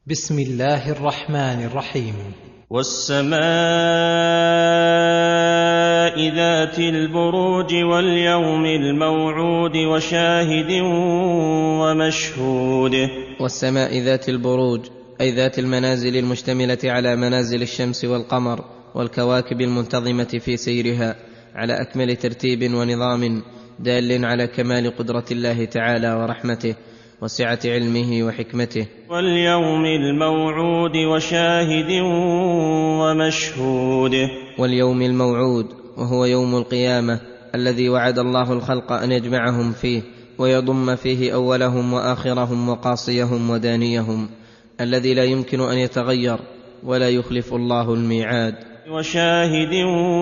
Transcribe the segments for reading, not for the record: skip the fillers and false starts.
بسم الله الرحمن الرحيم. والسماء ذات البروج واليوم الموعود وشاهد ومشهود. والسماء ذات البروج أي ذات المنازل المشتملة على منازل الشمس والقمر والكواكب المنتظمة في سيرها على أكمل ترتيب ونظام دال على كمال قدرة الله تعالى ورحمته وسعة علمه وحكمته. واليوم الموعود وشاهد ومشهود. واليوم الموعود وهو يوم القيامة الذي وعد الله الخلق أن يجمعهم فيه ويضم فيه أولهم وآخرهم وقاصيهم ودانيهم، الذي لا يمكن أن يتغير ولا يخلف الله الميعاد. وشاهد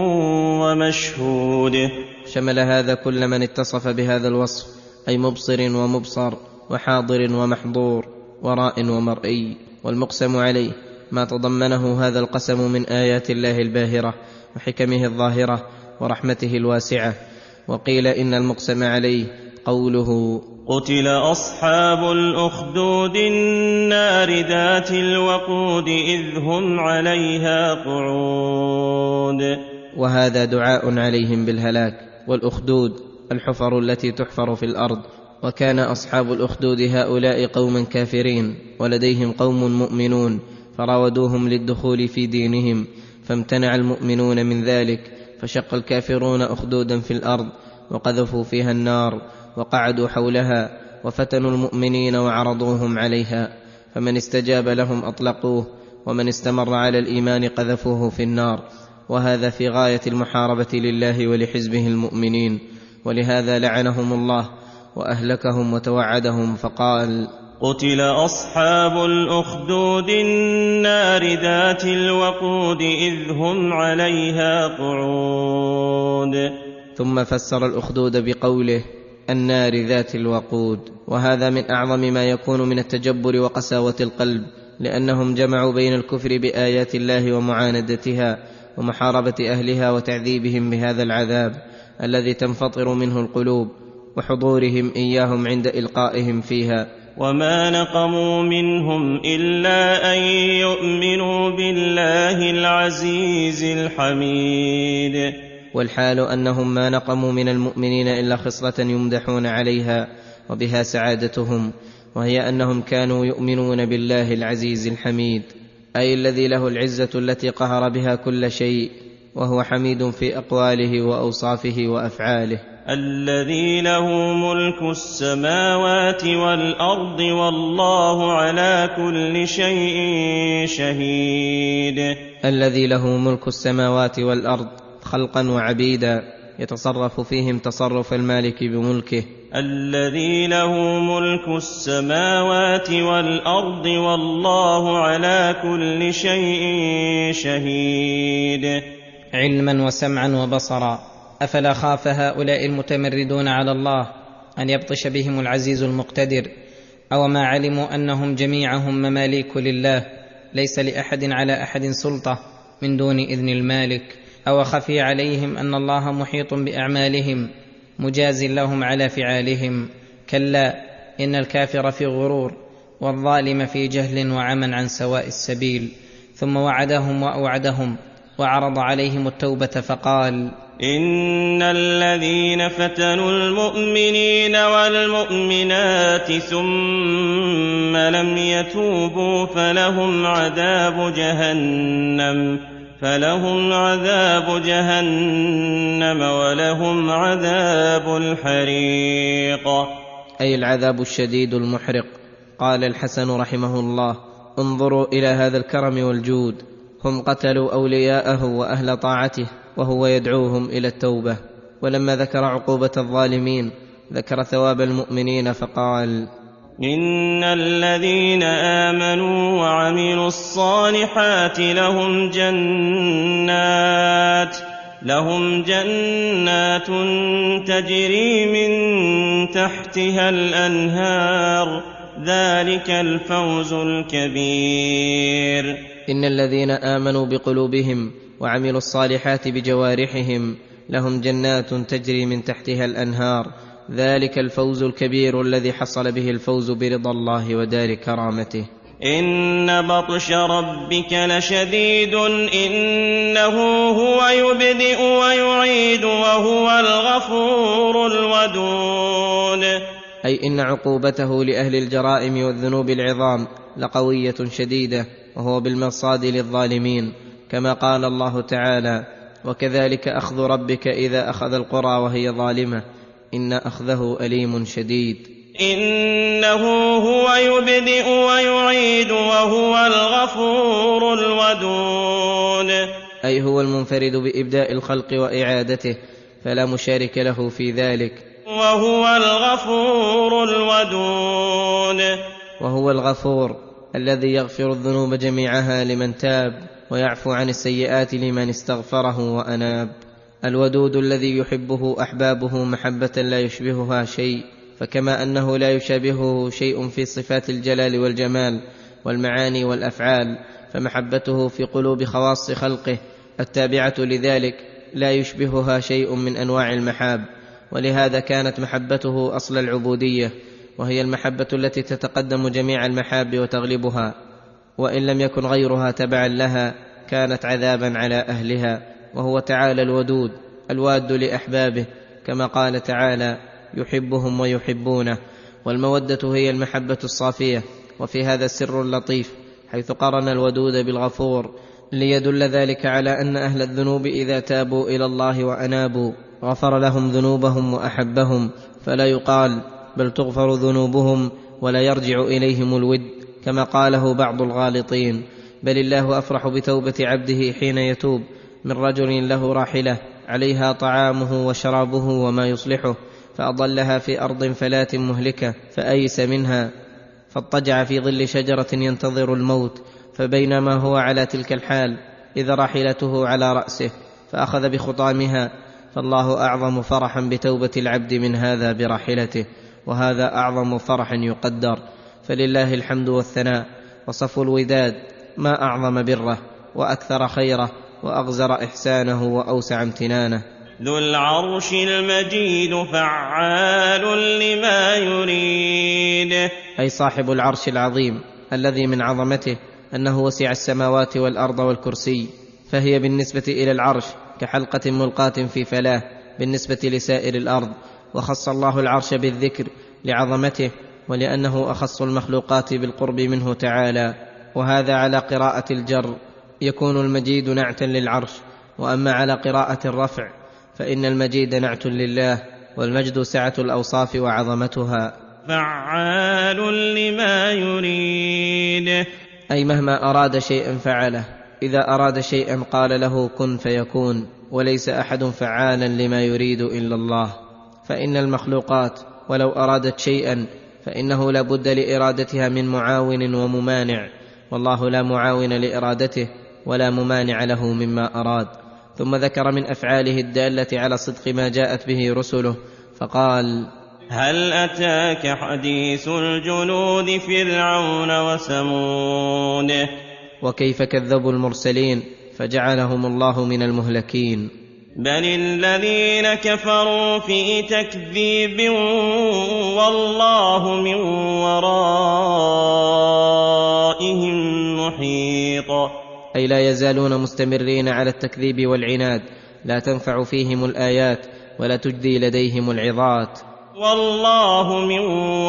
ومشهود شمل هذا كل من اتصف بهذا الوصف، أي مبصر ومبصر وحاضر ومحظور وراء ومرئي. والمقسم عليه ما تضمنه هذا القسم من آيات الله الباهرة وحكمه الظاهرة ورحمته الواسعة. وقيل إن المقسم عليه قوله: قتل أصحاب الأخدود النار ذات الوقود إذ هم عليها قعود. وهذا دعاء عليهم بالهلاك. والأخدود الحفر التي تحفر في الأرض، وكان أصحاب الأخدود هؤلاء قوما كافرين ولديهم قوم مؤمنون فراودوهم للدخول في دينهم، فامتنع المؤمنون من ذلك، فشق الكافرون أخدودا في الأرض وقذفوا فيها النار وقعدوا حولها وفتنوا المؤمنين وعرضوهم عليها، فمن استجاب لهم أطلقوه ومن استمر على الإيمان قذفوه في النار. وهذا في غاية المحاربة لله ولحزبه المؤمنين، ولهذا لعنهم الله وأهلكهم وتوعدهم فقال: قتل أصحاب الأخدود النار ذات الوقود إذ هم عليها قعود. ثم فسر الأخدود بقوله: النار ذات الوقود. وهذا من أعظم ما يكون من التجبر وقساوة القلب، لأنهم جمعوا بين الكفر بآيات الله ومعاندتها ومحاربة أهلها وتعذيبهم بهذا العذاب الذي تنفطر منه القلوب وحضورهم إياهم عند إلقائهم فيها. وما نقموا منهم إلا أن يؤمنوا بالله العزيز الحميد. والحال أنهم ما نقموا من المؤمنين إلا خصلة يمدحون عليها وبها سعادتهم، وهي أنهم كانوا يؤمنون بالله العزيز الحميد، أي الذي له العزة التي قهر بها كل شيء، وهو حميد في أقواله وأوصافه وأفعاله. الذي له ملك السماوات والأرض والله على كل شيء شهيد. الذي له ملك السماوات والأرض خلقا وعبيدا، يتصرف فيهم تصرف المالك بملكه. الذي له ملك السماوات والأرض والله على كل شيء شهيد. علما وسمعا وبصرا. أفلا خاف هؤلاء المتمردون على الله أن يبطش بهم العزيز المقتدر؟ أو ما علموا أنهم جميعهم مماليك لله، ليس لأحد على أحد سلطة من دون إذن المالك؟ أو خفي عليهم أن الله محيط بأعمالهم مجاز لهم على فعالهم؟ كلا، إن الكافر في غرور والظالم في جهل وعمى عن سواء السبيل. ثم وعدهم وأوعدهم وعرض عليهم التوبة فقال: إن الذين فتنوا المؤمنين والمؤمنات ثم لم يتوبوا فلهم عذاب جهنم ولهم عذاب الحريق. أي العذاب الشديد المحرق. قال الحسن رحمه الله: انظروا إلى هذا الكرم والجود، هم قتلوا أولياءه وأهل طاعته وهو يدعوهم إلى التوبة. ولما ذكر عقوبة الظالمين ذكر ثواب المؤمنين فقال: إن الذين آمنوا وعملوا الصالحات لهم جنات تجري من تحتها الأنهار، ذلك الفوز الكبير. إن الذين آمنوا بقلوبهم وعملوا الصالحات بجوارحهم لهم جنات تجري من تحتها الأنهار، ذلك الفوز الكبير الذي حصل به الفوز برضا الله ودار كرامته. إن بطش ربك لشديد إنه هو يبدئ ويعيد وهو الغفور الودود. أي إن عقوبته لأهل الجرائم والذنوب العظام لقوية شديدة، وهو بالمرصاد للظالمين، كما قال الله تعالى: وكذلك أخذ ربك إذا أخذ القرى وهي ظالمة إن أخذه أليم شديد. إنه هو يبدئ ويعيد وهو الغفور الودود. أي هو المنفرد بإبداء الخلق وإعادته، فلا مشارك له في ذلك. وهو الغفور الودود. وهو الغفور الذي يغفر الذنوب جميعها لمن تاب، ويعفو عن السيئات لمن استغفره وأناب. الودود الذي يحبه أحبابه محبة لا يشبهها شيء، فكما أنه لا يشابهه شيء في صفات الجلال والجمال والمعاني والأفعال، فمحبته في قلوب خواص خلقه التابعة لذلك لا يشبهها شيء من أنواع المحاب. ولهذا كانت محبته أصل العبودية، وهي المحبة التي تتقدم جميع المحاب وتغلبها، وإن لم يكن غيرها تبعا لها كانت عذابا على أهلها. وهو تعالى الودود الواد لأحبابه، كما قال تعالى: يحبهم ويحبونه. والمودة هي المحبة الصافية. وفي هذا السر اللطيف، حيث قرن الودود بالغفور، ليدل ذلك على أن أهل الذنوب إذا تابوا إلى الله وأنابوا غفر لهم ذنوبهم وأحبهم، فلا يقال بل تغفر ذنوبهم ولا يرجع إليهم الود كما قاله بعض الغالطين، بل الله أفرح بتوبة عبده حين يتوب من رجل له راحلة عليها طعامه وشرابه وما يصلحه، فأضلها في أرض فلاة مهلكة فأيس منها، فاضطجع في ظل شجرة ينتظر الموت، فبينما هو على تلك الحال إذا راحلته على رأسه فأخذ بخطامها. فالله أعظم فرحا بتوبة العبد من هذا براحلته، وهذا أعظم فرح يقدر. فلله الحمد والثناء، وصفو الوداد ما أعظم بره وأكثر خيره وأغزر إحسانه وأوسع امتنانه. ذو العرش المجيد فعال لما يريد. أي صاحب العرش العظيم الذي من عظمته أنه وسع السماوات والأرض والكرسي، فهي بالنسبة إلى العرش كحلقة ملقاة في فلاة بالنسبة لسائر الأرض. وخص الله العرش بالذكر لعظمته، ولأنه أخص المخلوقات بالقرب منه تعالى. وهذا على قراءة الجر يكون المجيد نعتا للعرش، وأما على قراءة الرفع فإن المجيد نعت لله، والمجد سعة الأوصاف وعظمتها. فعال لما يريد. أي مهما أراد شيئا فعله، إذا أراد شيئا قال له كن فيكون، وليس أحد فعالا لما يريد إلا الله. فإن المخلوقات ولو أرادت شيئا فإنه لا بد لإرادتها من معاون وممانع، والله لا معاون لإرادته ولا ممانع له مما أراد. ثم ذكر من أفعاله الدالة على صدق ما جاءت به رسله فقال: هل أتاك حديث الجنود فرعون وثمود. وكيف كذبوا المرسلين فجعلهم الله من المهلكين. بل الذين كفروا في تكذيب والله من ورائهم محيط. أي لا يزالون مستمرين على التكذيب والعناد، لا تنفع فيهم الآيات ولا تجدي لديهم العظات. والله من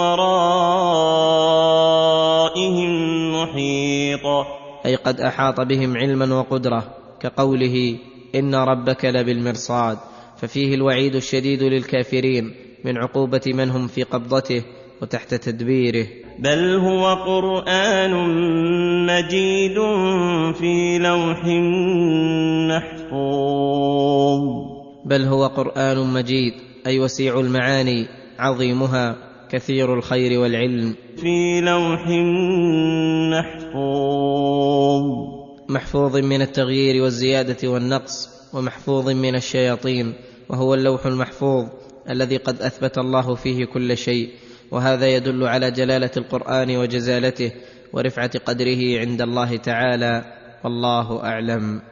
ورائهم محيط. أي قد أحاط بهم علما وقدرة، كقوله: إن ربك لبالمرصاد، ففيه الوعيد الشديد للكافرين من عقوبة من هم في قبضته وتحت تدبيره. بل هو قرآن مجيد في لوح محفوظ. بل هو قرآن مجيد أي وسيع المعاني عظيمها كثير الخير والعلم، في لوح محفوظ. محفوظ من التغيير والزيادة والنقص، ومحفوظ من الشياطين، وهو اللوح المحفوظ الذي قد أثبت الله فيه كل شيء. وهذا يدل على جلالة القرآن وجزالته ورفعة قدره عند الله تعالى، والله أعلم.